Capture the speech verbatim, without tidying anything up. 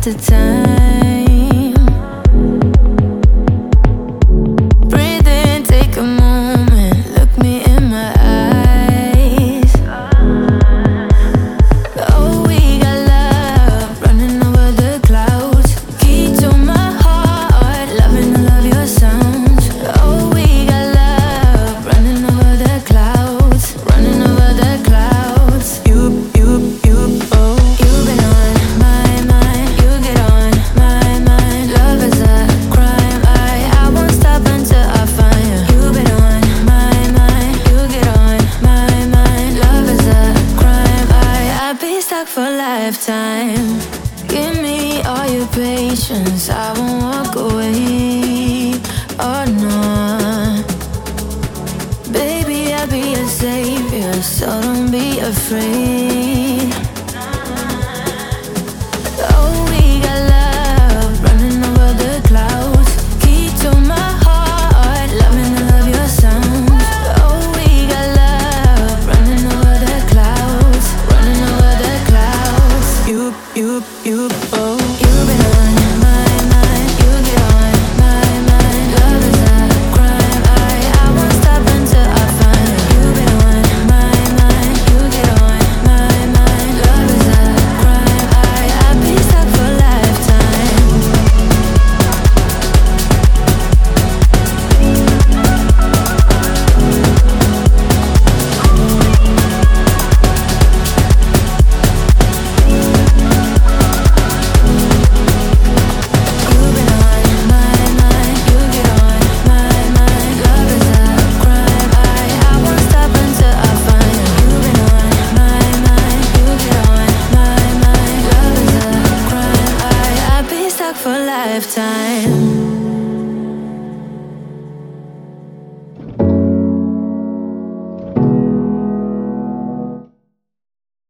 the time. Breathe in, take a moment, look me in my eyes. Oh, we got love running over the clouds. Key to my heart, loving to love your sounds. Oh, we got love running over the clouds, running over the clouds. You, you, you, oh, you've been on my mind. You get on my mind. Love is a crime. I, I won't stop until I find you. You've been on my mind. You get on my mind. Love is a crime. I, I'd be stuck for a lifetime. Give me all your patience. I won't walk away. Oh no, baby, I'll be your savior, so don't be afraid. Oh, we got love running over the clouds. Key to my heart, loving to love your sounds. Oh, we got love running over the clouds, running over the clouds. You, you, you, oh, you've been on my mind. You get on my mind. Love is a crime. I, I won't stop until I find you. You've been on my mind. You get on my mind. Love is a crime. I, I'd be stuck for a lifetime. You've been on my mind. You get on my mind. Love is a crime. I, I won't stop until I find you. You've been on my mind. You get on my mind. Love is a crime. I, I'd be stuck for a lifetime.